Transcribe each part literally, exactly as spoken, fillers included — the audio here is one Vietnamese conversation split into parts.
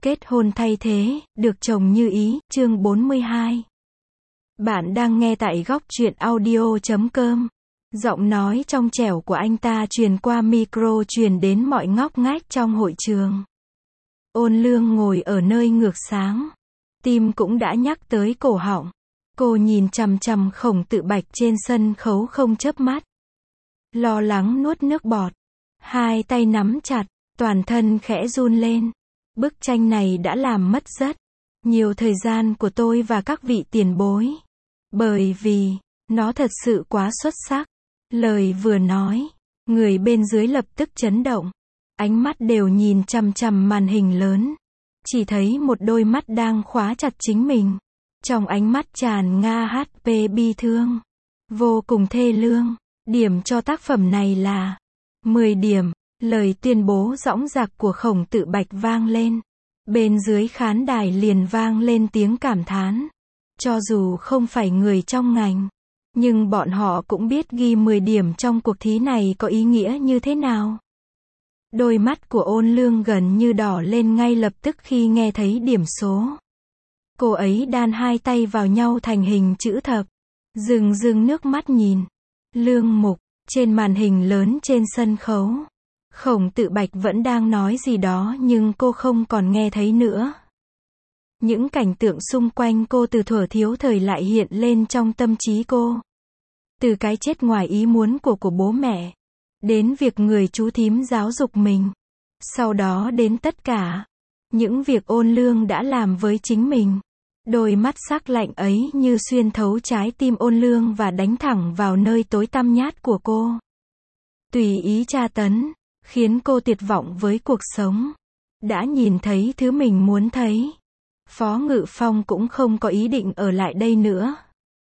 Kết hôn thay thế, được chồng như ý, chương bốn mươi hai. Bạn đang nghe tại góc truyện audio chấm com. Giọng nói trong trẻo của anh ta truyền qua micro truyền đến mọi ngóc ngách trong hội trường. Ôn Lương ngồi ở nơi ngược sáng. Tim cũng đã nhắc tới cổ họng. Cô nhìn chằm chằm Khổng Tự Bạch trên sân khấu không chớp mắt. Lo lắng nuốt nước bọt. Hai tay nắm chặt, toàn thân khẽ run lên. Bức tranh này đã làm mất rất nhiều thời gian của tôi và các vị tiền bối. Bởi vì, nó thật sự quá xuất sắc. Lời vừa nói, người bên dưới lập tức chấn động. Ánh mắt đều nhìn chằm chằm màn hình lớn. Chỉ thấy một đôi mắt đang khóa chặt chính mình. Trong ánh mắt tràn nga hát pê bi thương. Vô cùng thê lương. Điểm cho tác phẩm này là mười điểm. Lời tuyên bố dõng dạc của Khổng Tự Bạch vang lên. Bên dưới khán đài liền vang lên tiếng cảm thán. Cho dù không phải người trong ngành, nhưng bọn họ cũng biết ghi mười điểm trong cuộc thi này có ý nghĩa như thế nào. Đôi mắt của Ôn Lương gần như đỏ lên ngay lập tức khi nghe thấy điểm số. Cô ấy đan hai tay vào nhau thành hình chữ thập. Rưng rưng nước mắt nhìn. Lương Mục, trên màn hình lớn trên sân khấu. Khổng Tự Bạch vẫn đang nói gì đó nhưng cô không còn nghe thấy nữa. Những cảnh tượng xung quanh cô từ thuở thiếu thời lại hiện lên trong tâm trí cô. Từ cái chết ngoài ý muốn của của bố mẹ, đến việc người chú thím giáo dục mình. Sau đó đến tất cả những việc Ôn Lương đã làm với chính mình. Đôi mắt sắc lạnh ấy như xuyên thấu trái tim Ôn Lương và đánh thẳng vào nơi tối tăm nhát của cô. Tùy ý tra tấn, khiến cô tuyệt vọng với cuộc sống. Đã nhìn thấy thứ mình muốn thấy. Phó Ngự Phong cũng không có ý định ở lại đây nữa.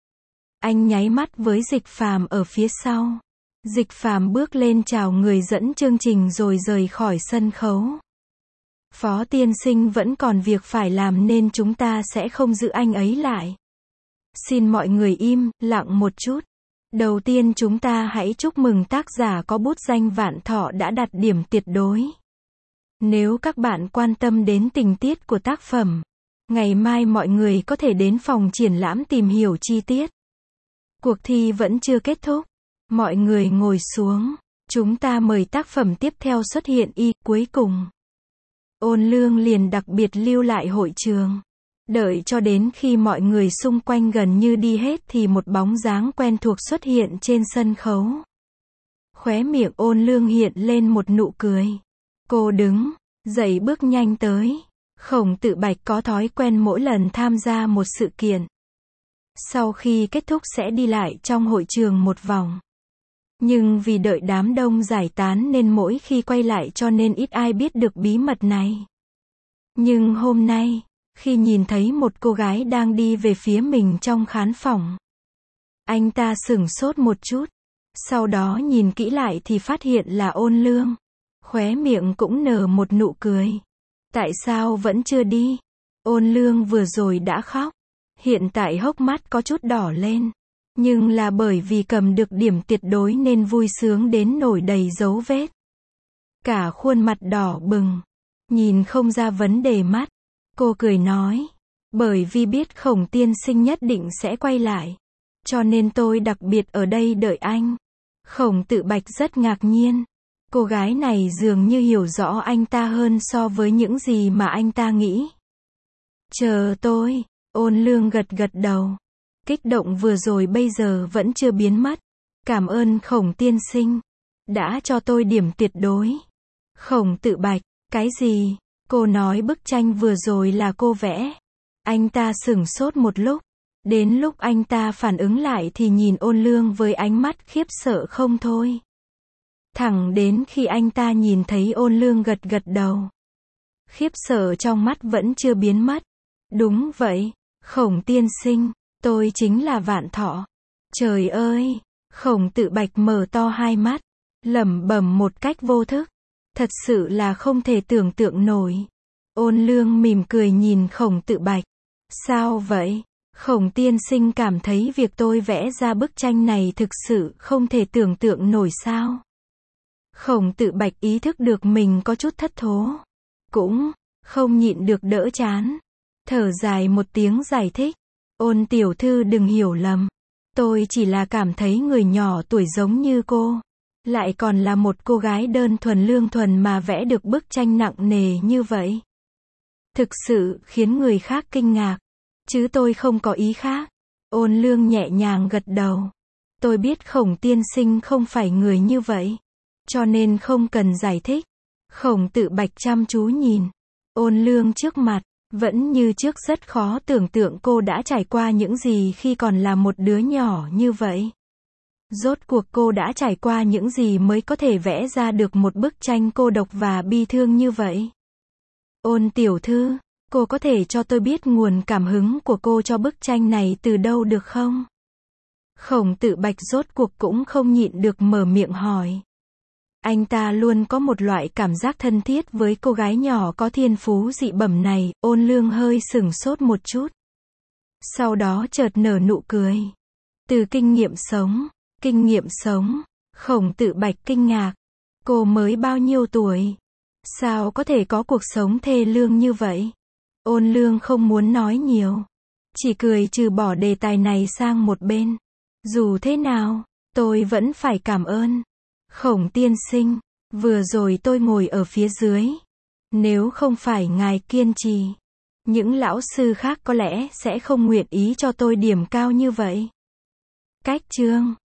Anh nháy mắt với Dịch Phàm ở phía sau. Dịch Phàm bước lên chào người dẫn chương trình rồi rời khỏi sân khấu. Phó tiên sinh vẫn còn việc phải làm nên chúng ta sẽ không giữ anh ấy lại. Xin mọi người im lặng một chút. Đầu tiên chúng ta hãy chúc mừng tác giả có bút danh Vạn Thọ đã đạt điểm tuyệt đối. Nếu các bạn quan tâm đến tình tiết của tác phẩm, ngày mai mọi người có thể đến phòng triển lãm tìm hiểu chi tiết. Cuộc thi vẫn chưa kết thúc. Mọi người ngồi xuống. Chúng ta mời tác phẩm tiếp theo xuất hiện y cuối cùng. Ôn Lương liền đặc biệt lưu lại hội trường. Đợi cho đến khi mọi người xung quanh gần như đi hết thì một bóng dáng quen thuộc xuất hiện trên sân khấu. Khóe miệng Ôn Lương hiện lên một nụ cười. Cô đứng dậy bước nhanh tới. Khổng Tự Bạch có thói quen mỗi lần tham gia một sự kiện, sau khi kết thúc sẽ đi lại trong hội trường một vòng. Nhưng vì đợi đám đông giải tán nên mỗi khi quay lại cho nên ít ai biết được bí mật này. Nhưng hôm nay, khi nhìn thấy một cô gái đang đi về phía mình trong khán phòng, anh ta sửng sốt một chút. Sau đó nhìn kỹ lại thì phát hiện là Ôn Lương. Khóe miệng cũng nở một nụ cười. Tại sao vẫn chưa đi? Ôn Lương vừa rồi đã khóc. Hiện tại hốc mắt có chút đỏ lên. Nhưng là bởi vì cầm được điểm tuyệt đối nên vui sướng đến nổi đầy dấu vết. Cả khuôn mặt đỏ bừng. Nhìn không ra vấn đề mắt. Cô cười nói. Bởi vì biết Khổng tiên sinh nhất định sẽ quay lại. Cho nên tôi đặc biệt ở đây đợi anh. Khổng Tự Bạch rất ngạc nhiên. Cô gái này dường như hiểu rõ anh ta hơn so với những gì mà anh ta nghĩ. Chờ tôi. Ôn Lương gật gật đầu. Kích động vừa rồi bây giờ vẫn chưa biến mất. Cảm ơn Khổng tiên sinh. Đã cho tôi điểm tuyệt đối. Khổng Tự Bạch. Cái gì? Cô nói bức tranh vừa rồi là cô vẽ. Anh ta sửng sốt một lúc. Đến lúc anh ta phản ứng lại thì nhìn Ôn Lương với ánh mắt khiếp sợ không thôi. Thẳng đến khi anh ta nhìn thấy Ôn Lương gật gật đầu. Khiếp sợ trong mắt vẫn chưa biến mất. Đúng vậy, Khổng tiên sinh, tôi chính là Vạn Thọ. Trời ơi, Khổng Tự Bạch mở to hai mắt, lẩm bẩm một cách vô thức. Thật sự là không thể tưởng tượng nổi. Ôn Lương mỉm cười nhìn Khổng Tự Bạch. Sao vậy? Khổng tiên sinh cảm thấy việc tôi vẽ ra bức tranh này thực sự không thể tưởng tượng nổi sao? Khổng Tự Bạch ý thức được mình có chút thất thố. Cũng Không nhịn được đỡ chán. Thở dài một tiếng giải thích. Ôn tiểu thư đừng hiểu lầm. Tôi chỉ là cảm thấy người nhỏ tuổi giống như cô. Lại còn là một cô gái đơn thuần lương thuần mà vẽ được bức tranh nặng nề như vậy. Thực sự khiến người khác kinh ngạc. Chứ tôi không có ý khác. Ôn lương nhẹ nhàng gật đầu. Tôi biết Khổng tiên sinh không phải người như vậy. Cho nên không cần giải thích. Khổng Tự Bạch chăm chú nhìn. Ôn lương trước mặt. Vẫn như trước rất khó tưởng tượng cô đã trải qua những gì khi còn là một đứa nhỏ như vậy. Rốt cuộc cô đã trải qua những gì mới có thể vẽ ra được một bức tranh cô độc và bi thương như vậy. Ôn tiểu thư, cô có thể cho tôi biết nguồn cảm hứng của cô cho bức tranh này từ đâu được không? Khổng Tự Bạch rốt cuộc cũng không nhịn được mở miệng hỏi. Anh ta luôn có một loại cảm giác thân thiết với cô gái nhỏ có thiên phú dị bẩm này. Ôn lương hơi sửng sốt một chút. Sau đó chợt nở nụ cười. Từ kinh nghiệm sống. Kinh nghiệm sống. Khổng Tự Bạch kinh ngạc. Cô mới bao nhiêu tuổi? Sao có thể có cuộc sống thê lương như vậy? Ôn lương không muốn nói nhiều. Chỉ cười trừ bỏ đề tài này sang một bên. Dù thế nào, tôi vẫn phải cảm ơn. Khổng tiên sinh, vừa rồi tôi ngồi ở phía dưới. Nếu không phải ngài kiên trì, những lão sư khác có lẽ sẽ không nguyện ý cho tôi điểm cao như vậy. Cách chương